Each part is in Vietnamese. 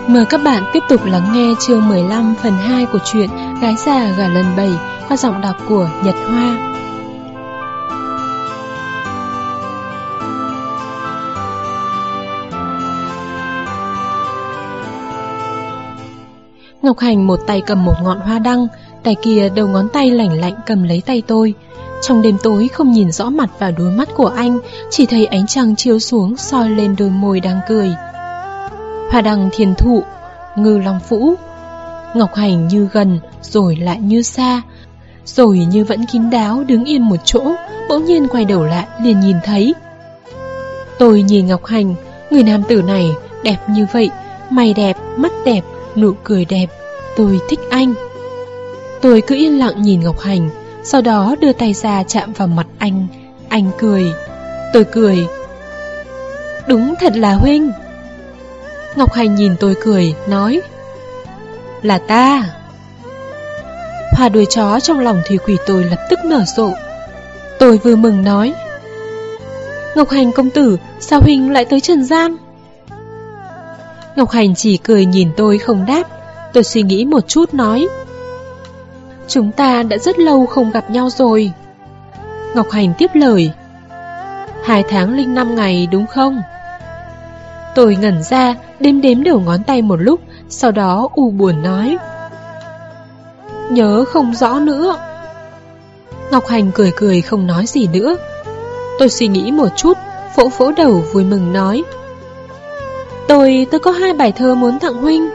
Mời các bạn tiếp tục lắng nghe chương 15 phần 2 của truyện Gái già gả lần 7 qua giọng đọc của Nhật Hoa. Ngọc Hành một tay cầm một ngọn hoa đăng, tay kia đầu ngón tay lảnh lạnh cầm lấy tay tôi. Trong đêm tối không nhìn rõ mặt và đôi mắt của anh, chỉ thấy ánh trăng chiếu xuống soi lên đôi môi đang cười. Hoa đăng thiên thụ, ngư long phũ. Ngọc Hành như gần rồi lại như xa, rồi như vẫn kín đáo đứng yên một chỗ, bỗng nhiên quay đầu lại liền nhìn thấy. Tôi nhìn Ngọc Hành, người nam tử này đẹp như vậy, mày đẹp, mắt đẹp, nụ cười đẹp, tôi thích anh. Tôi cứ yên lặng nhìn Ngọc Hành, sau đó đưa tay ra chạm vào mặt anh cười. Tôi cười. Đúng thật là huynh. Ngọc Hành nhìn tôi cười, nói: Là ta. Hoa đuôi chó trong lòng thủy quỷ tôi lập tức nở rộ. Tôi vừa mừng nói: Ngọc Hành công tử, sao huynh lại tới trần gian? Ngọc Hành chỉ cười nhìn tôi không đáp. Tôi suy nghĩ một chút nói: Chúng ta đã rất lâu không gặp nhau rồi. Ngọc Hành tiếp lời: 2 tháng 05 ngày đúng không? Tôi ngẩn ra, đếm đầu ngón tay một lúc, sau đó u buồn nói: Nhớ không rõ nữa. Ngọc Hành cười không nói gì nữa. Tôi suy nghĩ một chút, vỗ đầu vui mừng nói: Tôi có 2 bài thơ muốn tặng huynh.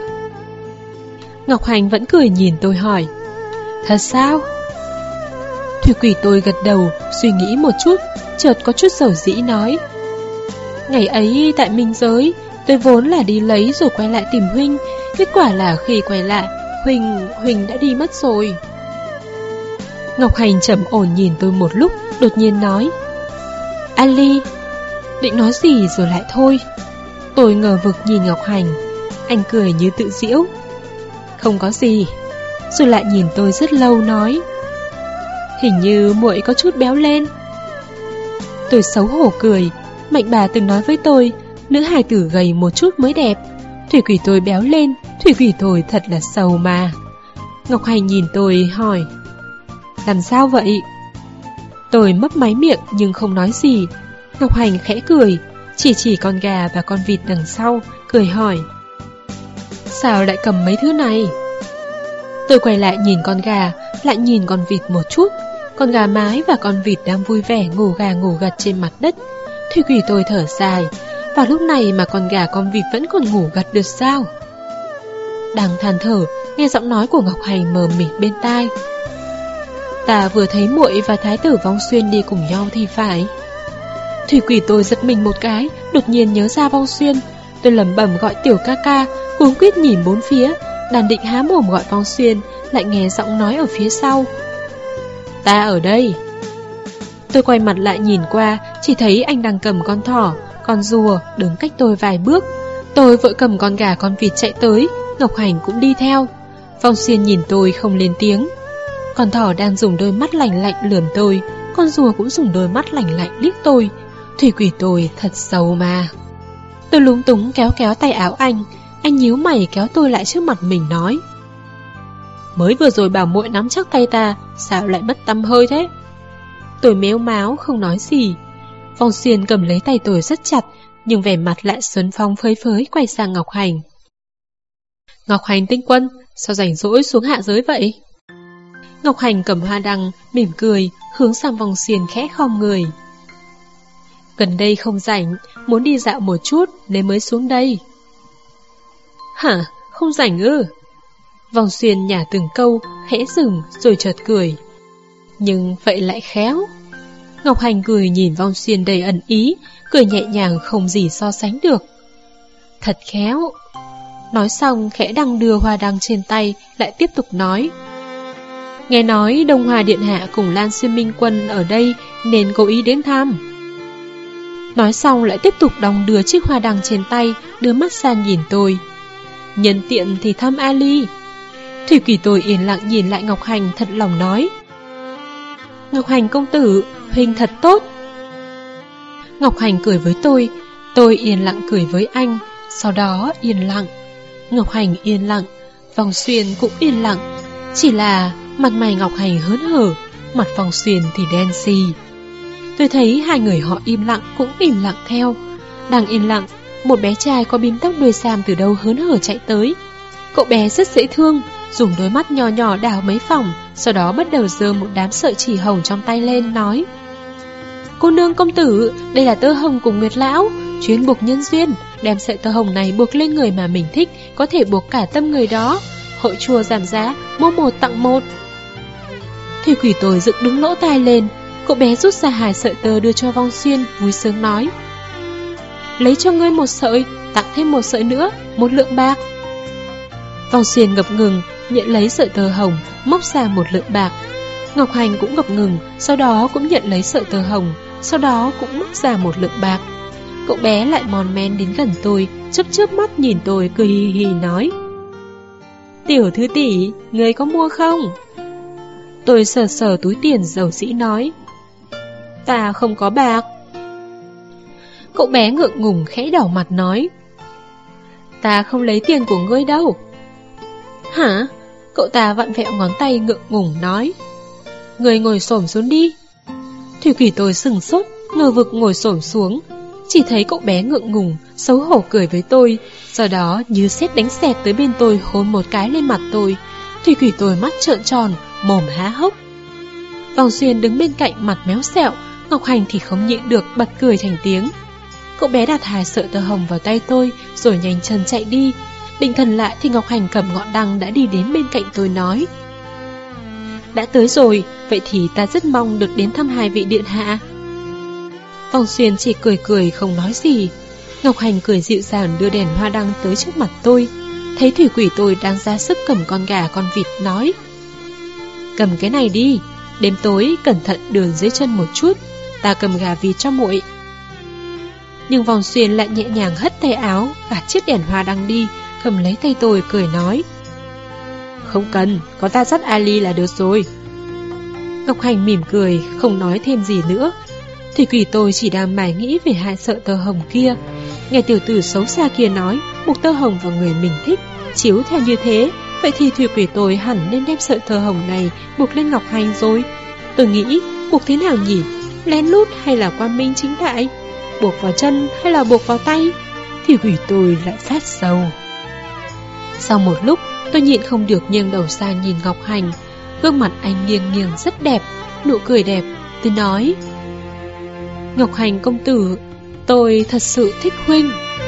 Ngọc Hành vẫn cười nhìn tôi hỏi: Thật sao? Thủy quỷ tôi gật đầu, suy nghĩ một chút, chợt có chút dầu dĩ nói: Ngày ấy tại Minh Giới, tôi vốn là đi lấy rồi quay lại tìm huynh. Kết quả là khi quay lại, huynh đã đi mất rồi. Ngọc Hành trầm ổn nhìn tôi một lúc, đột nhiên nói: Ali. Định nói gì rồi lại thôi. Tôi ngờ vực nhìn Ngọc Hành. Anh cười như tự giễu: Không có gì. Rồi lại nhìn tôi rất lâu nói: Hình như muội có chút béo lên. Tôi xấu hổ cười. Mạnh bà từng nói với tôi, nữ hài tử gầy một chút mới đẹp. Thủy quỷ tôi béo lên, thủy quỷ tôi thật là sầu mà. Ngọc Hành nhìn tôi hỏi: Làm sao vậy? Tôi mấp máy miệng nhưng không nói gì. Ngọc Hành khẽ cười, chỉ con gà và con vịt đằng sau, cười hỏi: Sao lại cầm mấy thứ này? Tôi quay lại nhìn con gà, lại nhìn con vịt một chút. Con gà mái và con vịt đang vui vẻ ngủ gà ngủ gật trên mặt đất. Thủy quỷ tôi thở dài: Vào lúc này mà con gà con vịt vẫn còn ngủ gật được sao? Đang than thở, nghe giọng nói của Ngọc Hành mờ mịt bên tai: Ta vừa thấy muội và thái tử Vong Xuyên đi cùng nhau thì phải. Thủy quỷ tôi giật mình một cái, đột nhiên nhớ ra Vong Xuyên. Tôi lẩm bẩm gọi tiểu ca ca, cuống quýt nhìn bốn phía, đàn định há mồm gọi Vong Xuyên, lại nghe giọng nói ở phía sau: Ta ở đây. Tôi quay mặt lại nhìn qua, chỉ thấy anh đang cầm con thỏ, con rùa đứng cách tôi vài bước. Tôi vội cầm con gà con vịt chạy tới, Ngọc Hành cũng đi theo. Vong Xuyên nhìn tôi không lên tiếng. Con thỏ đang dùng đôi mắt lạnh lạnh lườm tôi, con rùa cũng dùng đôi mắt lạnh lạnh liếc tôi. Thủy quỷ tôi thật xấu mà. Tôi lúng túng kéo tay áo anh nhíu mày kéo tôi lại trước mặt mình nói: Mới vừa rồi bảo muội nắm chắc tay ta, sao lại mất tăm hơi thế? Tôi mếu máo không nói gì. Vong Xuyên cầm lấy tay tôi rất chặt, nhưng vẻ mặt lại xuân phong phơi phới quay sang Ngọc Hành: Ngọc Hành tinh quân, sao rảnh rỗi xuống hạ giới vậy? Ngọc Hành cầm hoa đăng, mỉm cười, hướng sang Vong Xuyên khẽ khom người: Gần đây không rảnh, muốn đi dạo một chút nên mới xuống đây. Hả, không rảnh ư? Vong Xuyên nhả từng câu, khẽ dừng rồi chợt cười: Nhưng vậy lại khéo. Ngọc Hành cười nhìn Vong Xuyên đầy ẩn ý, cười nhẹ nhàng không gì so sánh được. Thật khéo. Nói xong khẽ đằng đưa hoa đăng trên tay, lại tiếp tục nói: Nghe nói Đông Hòa Điện Hạ cùng Lan Xuyên Minh Quân ở đây nên cố ý đến thăm. Nói xong lại tiếp tục đong đưa chiếc hoa đăng trên tay, đưa mắt sang nhìn tôi: Nhân tiện thì thăm Ali. Thủy quỷ tôi yên lặng nhìn lại Ngọc Hành, thật lòng nói: Ngọc Hành công tử, huynh thật tốt. Ngọc Hành cười với tôi yên lặng cười với anh, sau đó yên lặng. Ngọc Hành yên lặng, Phong Xuyên cũng yên lặng. Chỉ là mặt mày Ngọc Hành hớn hở, mặt Phong Xuyên thì đen xì. Tôi thấy hai người họ im lặng cũng im lặng theo. Đang yên lặng, một bé trai có bím tóc đuôi sam từ đâu hớn hở chạy tới. Cậu bé rất dễ thương, dùng đôi mắt nhỏ nhỏ đảo mấy vòng, sau đó bắt đầu giơ một đám sợi chỉ hồng trong tay lên, nói: Cô nương công tử, đây là tơ hồng của Nguyệt Lão, chuyên buộc nhân duyên. Đem sợi tơ hồng này buộc lên người mà mình thích, có thể buộc cả tâm người đó. Hội chùa giảm giá, mua một tặng một. Thủy Quỷ tôi dựng đứng lỗ tai lên. Cậu bé rút ra 2 sợi tơ đưa cho Phong Xuyên, vui sướng nói: Lấy cho ngươi 1 sợi, tặng thêm 1 sợi nữa, 1 lượng bạc. Phong Xuyên ngập ngừng, nhận lấy sợi tơ hồng, móc ra 1 lượng bạc. Ngọc Hành cũng ngập ngừng, sau đó cũng nhận lấy sợi tơ hồng, sau đó cũng móc ra 1 lượng bạc. Cậu bé lại mòn men đến gần tôi, chớp mắt nhìn tôi, cười hì hì nói: Tiểu thư tỷ, ngươi có mua không? Tôi sờ sờ túi tiền dầu dĩ nói: Ta không có bạc. Cậu bé ngượng ngùng khẽ đỏ mặt nói: Ta không lấy tiền của ngươi đâu. Hả? Cậu ta vặn vẹo ngón tay ngượng ngùng nói: Ngươi ngồi xổm xuống đi. Thủy Quỷ tôi sừng sốt, ngờ vực ngồi xổm xuống. Chỉ thấy cậu bé ngượng ngùng, xấu hổ cười với tôi, sau đó như sét đánh sẹt tới bên tôi hôn một cái lên mặt tôi. Thủy Quỷ tôi mắt trợn tròn, mồm há hốc. Phong Xuyên đứng bên cạnh mặt méo xẹo, Ngọc Hành thì không nhịn được bật cười thành tiếng. Cậu bé đặt 2 sợi tơ hồng vào tay tôi, rồi nhanh chân chạy đi. Định thần lại thì Ngọc Hành cầm ngọn đăng đã đi đến bên cạnh tôi nói: Đã tới rồi, vậy thì ta rất mong được đến thăm 2 vị điện hạ. Phong Xuyên chỉ cười cười không nói gì. Ngọc Hành cười dịu dàng đưa đèn hoa đăng tới trước mặt tôi. Thấy Thủy Quỷ tôi đang ra sức cầm con gà con vịt nói: Cầm cái này đi, đêm tối cẩn thận đường dưới chân một chút, ta cầm gà vịt cho muội. Nhưng Phong Xuyên lại nhẹ nhàng hất tay áo, gạt chiếc đèn hoa đăng đi, cầm lấy tay tôi cười nói: Không cần, có ta dắt Ali là được rồi. Ngọc Hành mỉm cười, không nói thêm gì nữa. Thủy Quỷ tôi chỉ đang mải nghĩ về 2 sợi tơ hồng kia. Nghe tiểu tử xấu xa kia nói buộc tơ hồng vào người mình thích, chiếu theo như thế, vậy thì Thủy Quỷ tôi hẳn nên đem sợi tơ hồng này buộc lên Ngọc Hành rồi. Tôi nghĩ, buộc thế nào nhỉ? Lén lút hay là quang minh chính đại? Buộc vào chân hay là buộc vào tay? Thủy Quỷ tôi lại phát sầu. Sau một lúc, tôi nhịn không được nghiêng đầu sang nhìn Ngọc Hành. Gương mặt anh nghiêng nghiêng rất đẹp, nụ cười đẹp. Tôi nói: Ngọc Hành công tử, tôi thật sự thích huynh.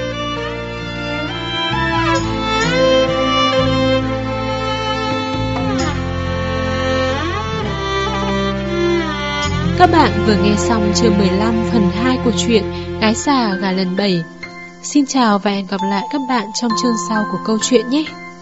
Các bạn vừa nghe xong chương 15 phần 2 của truyện Gái già gà lần 7. Xin chào và hẹn gặp lại các bạn trong chương sau của câu chuyện nhé.